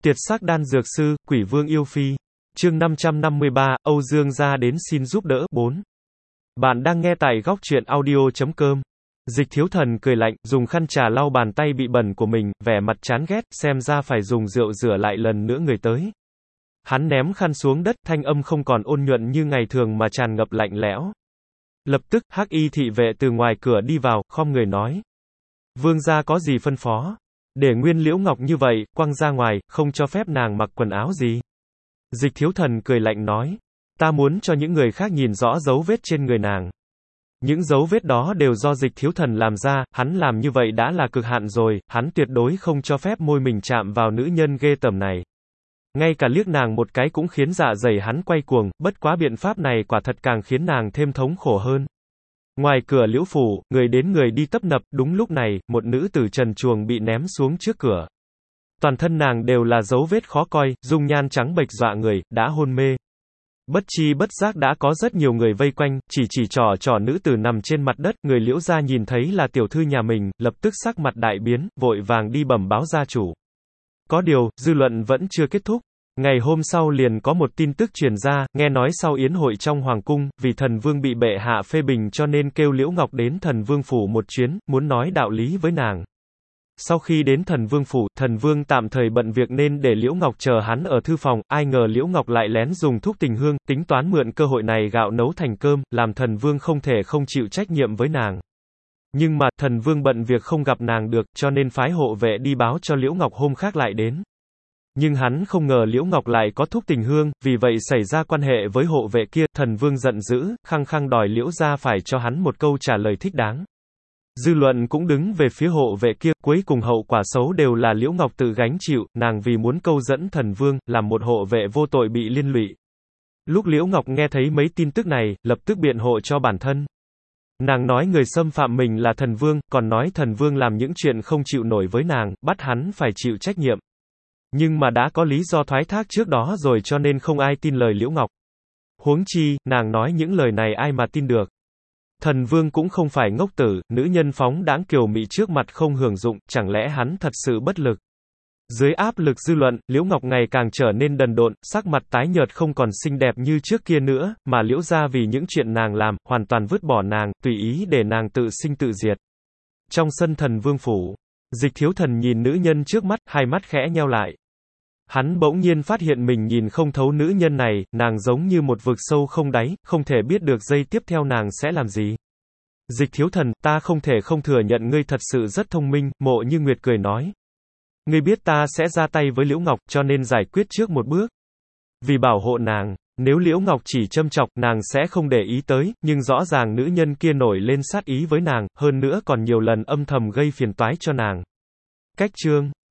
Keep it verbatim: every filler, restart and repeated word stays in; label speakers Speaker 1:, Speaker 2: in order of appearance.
Speaker 1: Tiệt sắc đan dược sư, quỷ vương yêu phi. Chương năm trăm năm mươi ba, Âu Dương gia đến xin giúp đỡ. bốn. Bạn đang nghe tại góc truyện audio chấm com. Dịch Thiếu Thần cười lạnh, dùng khăn trà lau bàn tay bị bẩn của mình, vẻ mặt chán ghét, xem ra phải dùng rượu rửa lại lần nữa người tới. Hắn ném khăn xuống đất, thanh âm không còn ôn nhuận như ngày thường mà tràn ngập lạnh lẽo. Lập tức, hắc y thị vệ từ ngoài cửa đi vào, khom người nói: Vương gia có gì phân phó? Để nguyên Liễu Ngọc như vậy, quăng ra ngoài, không cho phép nàng mặc quần áo gì? Dịch Thiếu Thần cười lạnh nói: Ta muốn cho những người khác nhìn rõ dấu vết trên người nàng. Những dấu vết đó đều do Dịch Thiếu Thần làm ra, hắn làm như vậy đã là cực hạn rồi, hắn tuyệt đối không cho phép môi mình chạm vào nữ nhân ghê tởm này. Ngay cả liếc nàng một cái cũng khiến dạ dày hắn quay cuồng, bất quá biện pháp này quả thật càng khiến nàng thêm thống khổ hơn. Ngoài cửa Liễu phủ, người đến người đi tấp nập, đúng lúc này, một nữ tử trần truồng bị ném xuống trước cửa. Toàn thân nàng đều là dấu vết khó coi, dung nhan trắng bệch dọa người, đã hôn mê. Bất chi bất giác đã có rất nhiều người vây quanh, chỉ chỉ trò trò nữ tử nằm trên mặt đất, người Liễu gia nhìn thấy là tiểu thư nhà mình, lập tức sắc mặt đại biến, vội vàng đi bẩm báo gia chủ. Có điều, dư luận vẫn chưa kết thúc. Ngày hôm sau liền có một tin tức truyền ra, nghe nói sau yến hội trong hoàng cung, vì thần vương bị bệ hạ phê bình cho nên kêu Liễu Ngọc đến thần vương phủ một chuyến, muốn nói đạo lý với nàng. Sau khi đến thần vương phủ, thần vương tạm thời bận việc nên để Liễu Ngọc chờ hắn ở thư phòng, ai ngờ Liễu Ngọc lại lén dùng thuốc tình hương, tính toán mượn cơ hội này gạo nấu thành cơm, làm thần vương không thể không chịu trách nhiệm với nàng. Nhưng mà, thần vương bận việc không gặp nàng được, cho nên phái hộ vệ đi báo cho Liễu Ngọc hôm khác lại đến. Nhưng hắn không ngờ Liễu Ngọc lại có thuốc tình hương, vì vậy xảy ra quan hệ với hộ vệ kia, thần vương giận dữ, khăng khăng đòi Liễu gia phải cho hắn một câu trả lời thích đáng. Dư luận cũng đứng về phía hộ vệ kia, cuối cùng hậu quả xấu đều là Liễu Ngọc tự gánh chịu, nàng vì muốn câu dẫn thần vương, làm một hộ vệ vô tội bị liên lụy. Lúc Liễu Ngọc nghe thấy mấy tin tức này, lập tức biện hộ cho bản thân. Nàng nói người xâm phạm mình là thần vương, còn nói thần vương làm những chuyện không chịu nổi với nàng, bắt hắn phải chịu trách nhiệm. Nhưng mà đã có lý do thoái thác trước đó rồi cho nên không ai tin lời Liễu Ngọc. Huống chi, nàng nói những lời này ai mà tin được. Thần vương cũng không phải ngốc tử, nữ nhân phóng đãng kiều mị trước mặt không hưởng dụng, chẳng lẽ hắn thật sự bất lực. Dưới áp lực dư luận, Liễu Ngọc ngày càng trở nên đần độn, sắc mặt tái nhợt không còn xinh đẹp như trước kia nữa, mà Liễu gia vì những chuyện nàng làm, hoàn toàn vứt bỏ nàng, tùy ý để nàng tự sinh tự diệt. Trong sân thần vương phủ, Dịch Thiếu Thần nhìn nữ nhân trước mắt, hai mắt khẽ nheo lại. Hắn bỗng nhiên phát hiện mình nhìn không thấu nữ nhân này, nàng giống như một vực sâu không đáy, không thể biết được giây tiếp theo nàng sẽ làm gì. Dịch Thiếu Thần, ta không thể không thừa nhận ngươi thật sự rất thông minh, Mộ Như Nguyệt cười nói. Ngươi biết ta sẽ ra tay với Liễu Ngọc, cho nên giải quyết trước một bước. Vì bảo hộ nàng, nếu Liễu Ngọc chỉ châm chọc, nàng sẽ không để ý tới, nhưng rõ ràng nữ nhân kia nổi lên sát ý với nàng, hơn nữa còn nhiều lần âm thầm gây phiền toái cho nàng. Cách chương